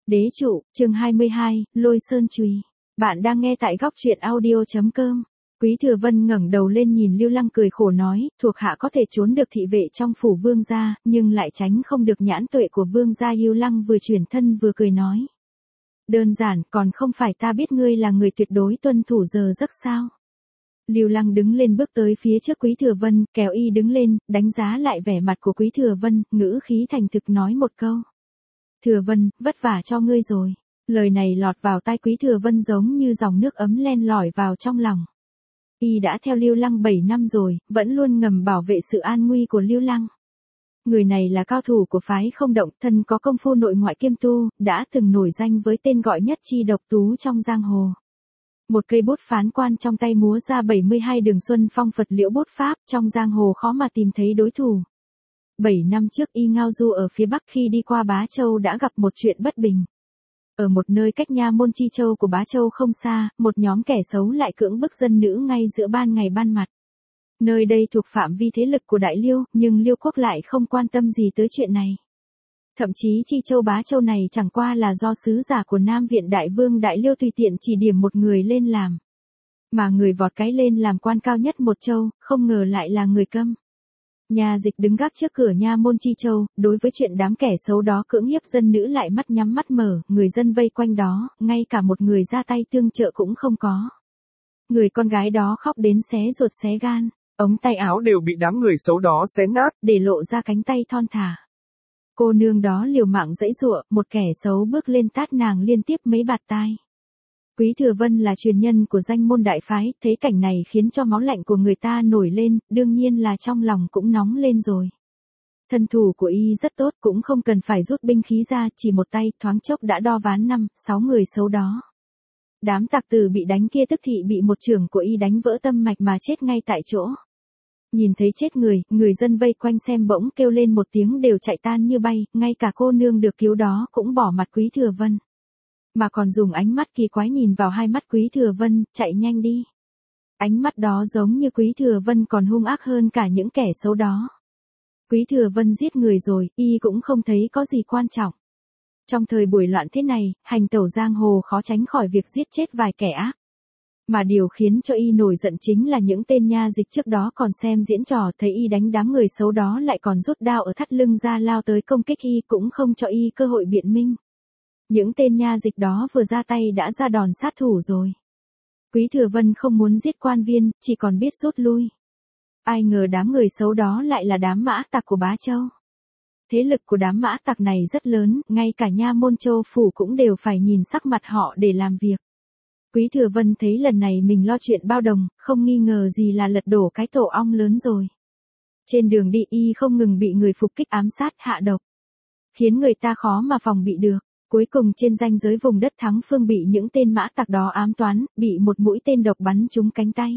Đế trụ, chương 22, Lôi Sơn Chùy. Bạn đang nghe tại góc truyện audio.com. Quý Thừa Vân ngẩng đầu lên nhìn Lưu Lăng cười khổ nói, thuộc hạ có thể trốn được thị vệ trong phủ vương gia, nhưng lại tránh không được nhãn tuệ của vương gia. Lưu Lăng vừa chuyển thân vừa cười nói. Đơn giản, còn không phải ta biết ngươi là người tuyệt đối tuân thủ giờ giấc sao? Lưu Lăng đứng lên bước tới phía trước Quý Thừa Vân, kéo y đứng lên, đánh giá lại vẻ mặt của Quý Thừa Vân, ngữ khí thành thực nói một câu. Thừa Vân, vất vả cho ngươi rồi. Lời này lọt vào tai Quý Thừa Vân giống như dòng nước ấm len lỏi vào trong lòng. Y đã theo Lưu Lăng 7 năm rồi, vẫn luôn ngầm bảo vệ sự an nguy của Lưu Lăng. Người này là cao thủ của phái Không Động, thân có công phu nội ngoại kiêm tu, đã từng nổi danh với tên gọi nhất chi độc tú trong giang hồ. Một cây bút phán quan trong tay múa ra 72 đường xuân phong Phật liễu bút pháp, trong giang hồ khó mà tìm thấy đối thủ. 7 năm trước y ngao du ở phía Bắc, khi đi qua Bá Châu đã gặp một chuyện bất bình. Ở một nơi cách nha môn Chi Châu của Bá Châu không xa, một nhóm kẻ xấu lại cưỡng bức dân nữ ngay giữa ban ngày ban mặt. Nơi đây thuộc phạm vi thế lực của Đại Liêu, nhưng Liêu quốc lại không quan tâm gì tới chuyện này. Thậm chí Chi Châu Bá Châu này chẳng qua là do sứ giả của Nam Viện Đại Vương Đại Liêu tùy tiện chỉ điểm một người lên làm. Mà người vọt cái lên làm quan cao nhất một châu, không ngờ lại là người Câm. Nhà Dịch đứng gác trước cửa nha môn Chi Châu, đối với chuyện đám kẻ xấu đó cưỡng hiếp dân nữ lại mắt nhắm mắt mở, người dân vây quanh đó, ngay cả một người ra tay tương trợ cũng không có. Người con gái đó khóc đến xé ruột xé gan, ống tay áo đều bị đám người xấu đó xé nát, để lộ ra cánh tay thon thả. Cô nương đó liều mạng giãy giụa, một kẻ xấu bước lên tát nàng liên tiếp mấy bạt tai. Quý Thừa Vân là truyền nhân của danh môn đại phái, thấy cảnh này khiến cho máu lạnh của người ta nổi lên, đương nhiên là trong lòng cũng nóng lên rồi. Thân thủ của y rất tốt, cũng không cần phải rút binh khí ra, chỉ một tay thoáng chốc đã đo ván 5-6 người xấu đó. Đám tặc tử bị đánh kia tức thị bị một chưởng của y đánh vỡ tâm mạch mà chết ngay tại chỗ. Nhìn thấy chết người, người dân vây quanh xem bỗng kêu lên một tiếng đều chạy tan như bay, ngay cả cô nương được cứu đó cũng bỏ mặt Quý Thừa Vân. Mà còn dùng ánh mắt kỳ quái nhìn vào hai mắt Quý Thừa Vân, chạy nhanh đi. Ánh mắt đó giống như Quý Thừa Vân còn hung ác hơn cả những kẻ xấu đó. Quý Thừa Vân giết người rồi, y cũng không thấy có gì quan trọng. Trong thời buổi loạn thế này, hành tẩu giang hồ khó tránh khỏi việc giết chết vài kẻ ác. Mà điều khiến cho y nổi giận chính là những tên nha dịch trước đó còn xem diễn trò, thấy y đánh đám người xấu đó lại còn rút đao ở thắt lưng ra lao tới công kích y, cũng không cho y cơ hội biện minh. Những tên nha dịch đó vừa ra tay đã ra đòn sát thủ rồi. Quý Thừa Vân không muốn giết quan viên, chỉ còn biết rút lui. Ai ngờ đám người xấu đó lại là đám mã tặc của Bá Châu. Thế lực của đám mã tặc này rất lớn, ngay cả nha môn Châu phủ cũng đều phải nhìn sắc mặt họ để làm việc. Quý Thừa Vân thấy lần này mình lo chuyện bao đồng, không nghi ngờ gì là lật đổ cái tổ ong lớn rồi. Trên đường đi y không ngừng bị người phục kích ám sát hạ độc, khiến người ta khó mà phòng bị được. Cuối cùng trên ranh giới vùng đất Thắng Phương bị những tên mã tặc đó ám toán, bị một mũi tên độc bắn trúng cánh tay.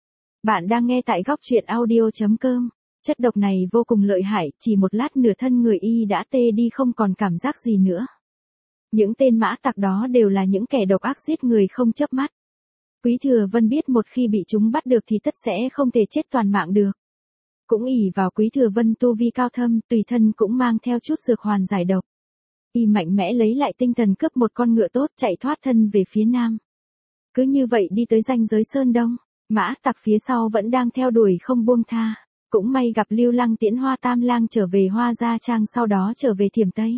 Bạn đang nghe tại góc truyện audio.com. Chất độc này vô cùng lợi hại, chỉ một lát nửa thân người y đã tê đi không còn cảm giác gì nữa. Những tên mã tặc đó đều là những kẻ độc ác giết người không chớp mắt. Quý Thừa Vân biết một khi bị chúng bắt được thì tất sẽ không thể chết toàn mạng được. Cũng ỷ vào Quý Thừa Vân tu vi cao thâm, tùy thân cũng mang theo chút dược hoàn giải độc. Y mạnh mẽ lấy lại tinh thần cướp một con ngựa tốt chạy thoát thân về phía nam. Cứ như vậy đi tới ranh giới Sơn Đông, mã tặc phía sau vẫn đang theo đuổi không buông tha. Cũng may gặp Lưu Lăng tiễn Hoa Tam Lang trở về Hoa Gia Trang, sau đó trở về Thiểm Tây.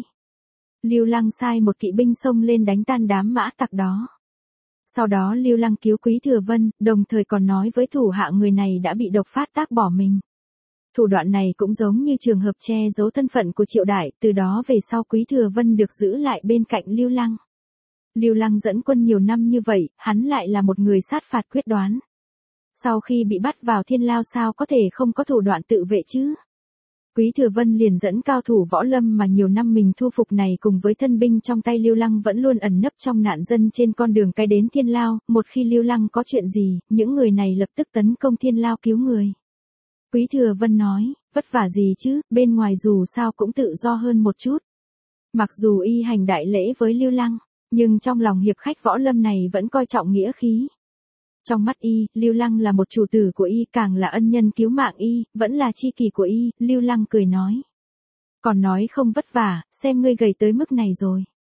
Lưu Lăng sai một kỵ binh xông lên đánh tan đám mã tặc đó. Sau đó Lưu Lăng cứu Quý Thừa Vân, đồng thời còn nói với thủ hạ người này đã bị độc phát tác bỏ mình. Thủ đoạn này cũng giống như trường hợp che giấu thân phận của Triệu Đại, từ đó về sau Quý Thừa Vân được giữ lại bên cạnh Lưu Lăng. Lưu Lăng dẫn quân nhiều năm như vậy, hắn lại là một người sát phạt quyết đoán. Sau khi bị bắt vào thiên lao sao có thể không có thủ đoạn tự vệ chứ? Quý Thừa Vân liền dẫn cao thủ võ lâm mà nhiều năm mình thu phục này cùng với thân binh trong tay Lưu Lăng vẫn luôn ẩn nấp trong nạn dân trên con đường cái đến thiên lao, một khi Lưu Lăng có chuyện gì, những người này lập tức tấn công thiên lao cứu người. Quý Thừa Vân nói, vất vả gì chứ, bên ngoài dù sao cũng tự do hơn một chút. Mặc dù y hành đại lễ với Lưu Lăng, nhưng trong lòng hiệp khách võ lâm này vẫn coi trọng nghĩa khí. Trong mắt y, Lưu Lăng là một chủ tử của y, càng là ân nhân cứu mạng y, vẫn là tri kỷ của y. Lưu Lăng cười nói. Còn nói không vất vả, xem ngươi gầy tới mức này rồi.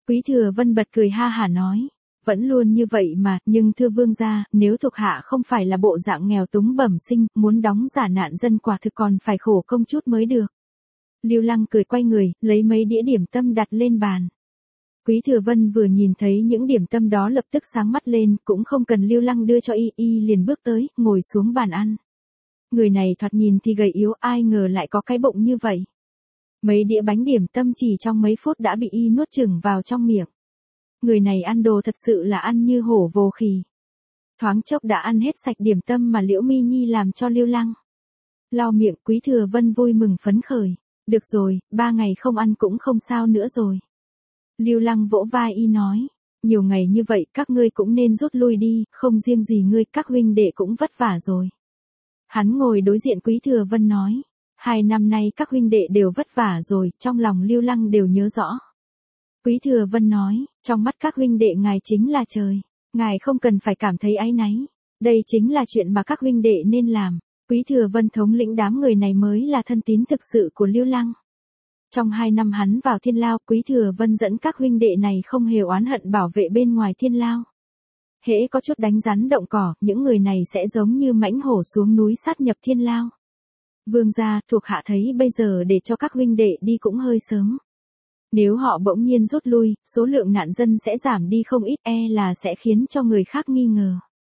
Quý Thừa Vân bật cười ha hả nói. Vẫn luôn như vậy mà, nhưng thưa vương gia, nếu thuộc hạ không phải là bộ dạng nghèo túng bẩm sinh, muốn đóng giả nạn dân quả thực còn phải khổ công chút mới được. Lưu Lăng cười quay người, lấy mấy đĩa điểm tâm đặt lên bàn. Quý Thừa Vân vừa nhìn thấy những điểm tâm đó lập tức sáng mắt lên, cũng không cần Lưu Lăng đưa cho y liền bước tới, ngồi xuống bàn ăn. Người này thoạt nhìn thì gầy yếu, ai ngờ lại có cái bụng như vậy. Mấy đĩa bánh điểm tâm chỉ trong mấy phút đã bị y nuốt chửng vào trong miệng. Người này ăn đồ thật sự là ăn như hổ vồ khỉ. Thoáng chốc đã ăn hết sạch điểm tâm mà Liễu Mi Nhi làm cho Lưu Lăng. Lau miệng, Quý Thừa Vân vui mừng phấn khởi. Được rồi, 3 ngày không ăn cũng không sao nữa rồi. Lưu Lăng vỗ vai y nói. Nhiều ngày như vậy các ngươi cũng nên rút lui đi, không riêng gì ngươi, các huynh đệ cũng vất vả rồi. Hắn ngồi đối diện Quý Thừa Vân nói. 2 năm nay các huynh đệ đều vất vả rồi, trong lòng Lưu Lăng đều nhớ rõ. Quý Thừa Vân nói, trong mắt các huynh đệ ngài chính là trời. Ngài không cần phải cảm thấy áy náy. Đây chính là chuyện mà các huynh đệ nên làm. Quý Thừa Vân thống lĩnh đám người này mới là thân tín thực sự của Lưu Lăng. Trong 2 năm hắn vào Thiên Lao, Quý Thừa Vân dẫn các huynh đệ này không hề oán hận bảo vệ bên ngoài Thiên Lao. Hễ có chút đánh rắn động cỏ, những người này sẽ giống như mãnh hổ xuống núi sát nhập Thiên Lao. Vương gia, thuộc hạ thấy bây giờ để cho các huynh đệ đi cũng hơi sớm. Nếu họ bỗng nhiên rút lui, số lượng nạn dân sẽ giảm đi không ít, là sẽ khiến cho người khác nghi ngờ.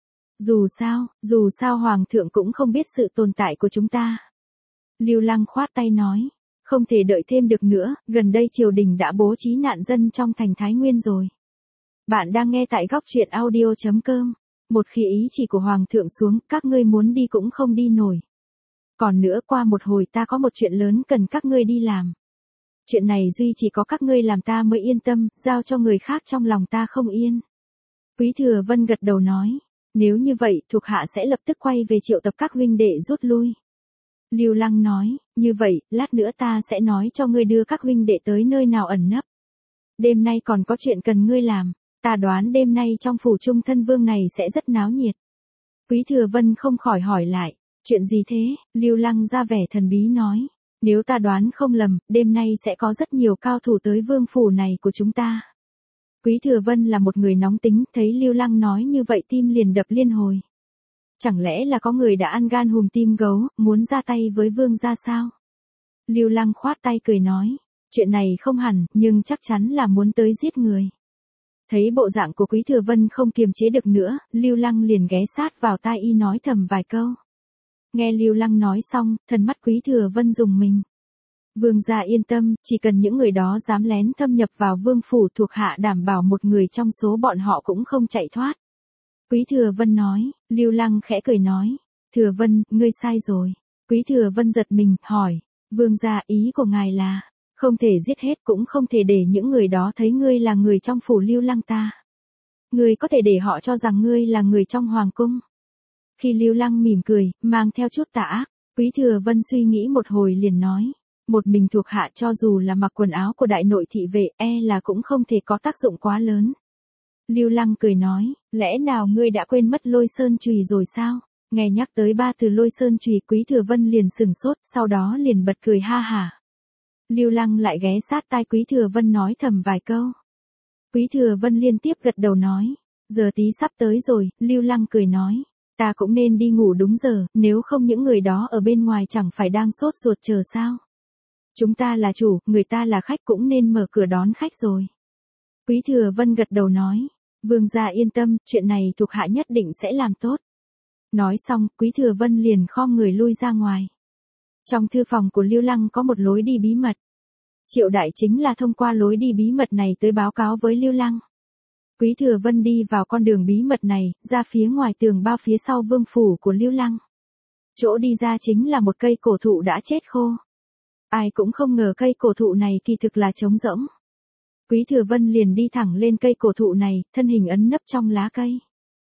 Dù sao Hoàng thượng cũng không biết sự tồn tại của chúng ta. Lưu Lăng khoát tay nói, không thể đợi thêm được nữa, gần đây triều đình đã bố trí nạn dân trong thành Thái Nguyên rồi. Bạn đang nghe tại góc truyện audio.com. Một khi ý chỉ của Hoàng thượng xuống, các ngươi muốn đi cũng không đi nổi. Còn nữa, qua một hồi ta có một chuyện lớn cần các ngươi đi làm. Chuyện này duy chỉ có các ngươi làm ta mới yên tâm, giao cho người khác trong lòng ta không yên. Quý Thừa Vân gật đầu nói, nếu như vậy, thuộc hạ sẽ lập tức quay về triệu tập các huynh đệ rút lui. Lưu Lăng nói, như vậy, lát nữa ta sẽ nói cho ngươi đưa các huynh đệ tới nơi nào ẩn nấp. Đêm nay còn có chuyện cần ngươi làm, ta đoán đêm nay trong phủ Trung Thân Vương này sẽ rất náo nhiệt. Quý Thừa Vân không khỏi hỏi lại, chuyện gì thế? Lưu Lăng ra vẻ thần bí nói, nếu ta đoán không lầm, đêm nay sẽ có rất nhiều cao thủ tới vương phủ này của chúng ta. Quý Thừa Vân là một người nóng tính, thấy Lưu Lăng nói như vậy tim liền đập liên hồi. Chẳng lẽ là có người đã ăn gan hùm tim gấu, muốn ra tay với vương gia sao? Lưu Lăng khoát tay cười nói, chuyện này không hẳn, nhưng chắc chắn là muốn tới giết người. Thấy bộ dạng của Quý Thừa Vân không kiềm chế được nữa, Lưu Lăng liền ghé sát vào tai y nói thầm vài câu. Nghe Lưu Lăng nói xong, thần mắt Quý Thừa Vân rùng mình. Vương gia yên tâm, chỉ cần những người đó dám lén thâm nhập vào vương phủ, thuộc hạ đảm bảo một người trong số bọn họ cũng không chạy thoát. Quý Thừa Vân nói. Lưu Lăng khẽ cười nói, Thừa Vân, ngươi sai rồi. Quý Thừa Vân giật mình, hỏi, vương gia, ý của ngài là, không thể giết hết cũng không thể để những người đó thấy ngươi là người trong phủ Lưu Lăng ta. Ngươi có thể để họ cho rằng ngươi là người trong hoàng cung. Khi Lưu Lăng mỉm cười, mang theo chút tà ác, Quý Thừa Vân suy nghĩ một hồi liền nói, một mình thuộc hạ cho dù là mặc quần áo của đại nội thị vệ, là cũng không thể có tác dụng quá lớn. Lưu Lăng cười nói, lẽ nào ngươi đã quên mất Lôi Sơn Chùy rồi sao? Nghe nhắc tới 3 từ Lôi Sơn Chùy, Quý Thừa Vân liền sừng sốt, sau đó liền bật cười ha hả. Lưu Lăng lại ghé sát tai Quý Thừa Vân nói thầm vài câu. Quý Thừa Vân liên tiếp gật đầu nói, giờ tí sắp tới rồi. Lưu Lăng cười nói, ta cũng nên đi ngủ đúng giờ, nếu không những người đó ở bên ngoài chẳng phải đang sốt ruột chờ sao? Chúng ta là chủ, người ta là khách, cũng nên mở cửa đón khách rồi. Quý Thừa Vân gật đầu nói, vương gia yên tâm, chuyện này thuộc hạ nhất định sẽ làm tốt. Nói xong, Quý Thừa Vân liền khom người lui ra ngoài. Trong thư phòng của Lưu Lăng có một lối đi bí mật. Triệu Đại chính là thông qua lối đi bí mật này tới báo cáo với Lưu Lăng. Quý Thừa Vân đi vào con đường bí mật này, ra phía ngoài tường bao phía sau vương phủ của Lưu Lăng. Chỗ đi ra chính là một cây cổ thụ đã chết khô. Ai cũng không ngờ cây cổ thụ này kỳ thực là trống rỗng. Quý Thừa Vân liền đi thẳng lên cây cổ thụ này, thân hình ấn nấp trong lá cây.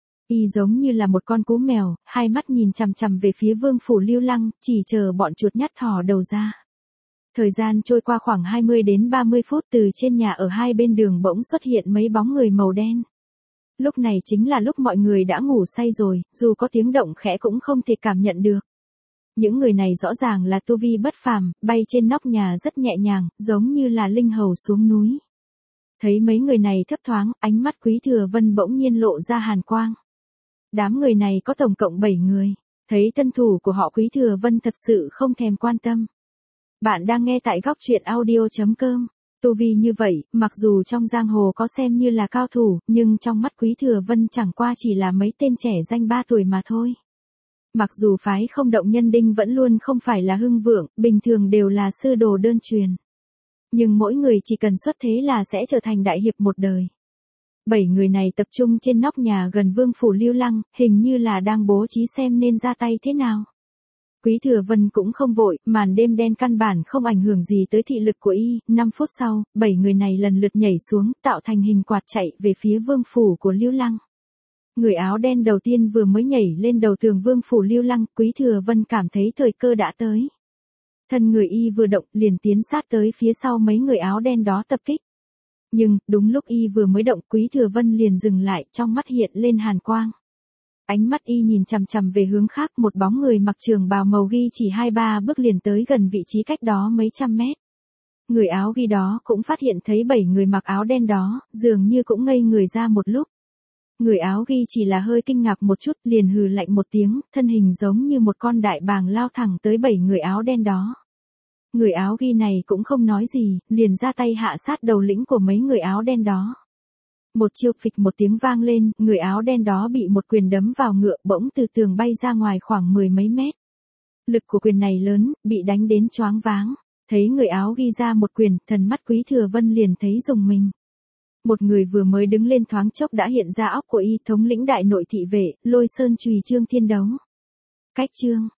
Y giống như là một con cú mèo, hai mắt nhìn chằm chằm về phía vương phủ Lưu Lăng, chỉ chờ bọn chuột nhắt thò đầu ra. Thời gian trôi qua khoảng 20 đến 30 phút, từ trên nhà ở hai bên đường bỗng xuất hiện mấy bóng người màu đen. Lúc này chính là lúc mọi người đã ngủ say rồi, dù có tiếng động khẽ cũng không thể cảm nhận được. Những người này rõ ràng là tu vi bất phàm, bay trên nóc nhà rất nhẹ nhàng, giống như là linh hầu xuống núi. Thấy mấy người này thấp thoáng, ánh mắt Quý Thừa Vân bỗng nhiên lộ ra hàn quang. Đám người này có tổng cộng 7 người. Thấy thân thủ của họ Quý Thừa Vân thật sự không thèm quan tâm. Bạn đang nghe tại góc truyện audio.com. Tu vi như vậy, mặc dù trong giang hồ có xem như là cao thủ, nhưng trong mắt Quý Thừa Vân chẳng qua chỉ là mấy tên trẻ danh 3 tuổi mà thôi. Mặc dù phái Không Động Nhân Đinh vẫn luôn không phải là hưng vượng, bình thường đều là sư đồ đơn truyền. Nhưng mỗi người chỉ cần xuất thế là sẽ trở thành đại hiệp một đời. 7 người này tập trung trên nóc nhà gần Vương phủ Lưu Lăng, hình như là đang bố trí xem nên ra tay thế nào. Quý Thừa Vân cũng không vội, màn đêm đen căn bản không ảnh hưởng gì tới thị lực của y. 5 phút sau, 7 người này lần lượt nhảy xuống, tạo thành hình quạt chạy về phía Vương phủ của Lưu Lăng. Người áo đen đầu tiên vừa mới nhảy lên đầu tường Vương phủ Lưu Lăng, Quý Thừa Vân cảm thấy thời cơ đã tới. Thân người y vừa động, liền tiến sát tới phía sau mấy người áo đen đó tập kích. Nhưng, đúng lúc y vừa mới động, Quý Thừa Vân liền dừng lại, trong mắt hiện lên hàn quang. Ánh mắt y nhìn chằm chằm về hướng khác, một bóng người mặc trường bào màu ghi chỉ 2-3 bước liền tới gần vị trí cách đó mấy trăm mét. Người áo ghi đó cũng phát hiện thấy 7 người mặc áo đen đó, dường như cũng ngây người ra một lúc. Người áo ghi chỉ là hơi kinh ngạc một chút, liền hừ lạnh một tiếng, thân hình giống như một con đại bàng lao thẳng tới 7 người áo đen đó. Người áo ghi này cũng không nói gì, liền ra tay hạ sát đầu lĩnh của mấy người áo đen đó. Một chiêu phịch một tiếng vang lên, người áo đen đó bị một quyền đấm vào ngựa, bỗng từ tường bay ra ngoài khoảng 10 mấy mét. Lực của quyền này lớn, bị đánh đến choáng váng. Thấy người áo ghi ra một quyền, thần mắt Quý Thừa Vân liền thấy rùng mình. Một người vừa mới đứng lên thoáng chốc đã hiện ra óc của y, thống lĩnh đại nội thị vệ, Lôi Sơn Chùy Trương Thiên Đấu. Cách chương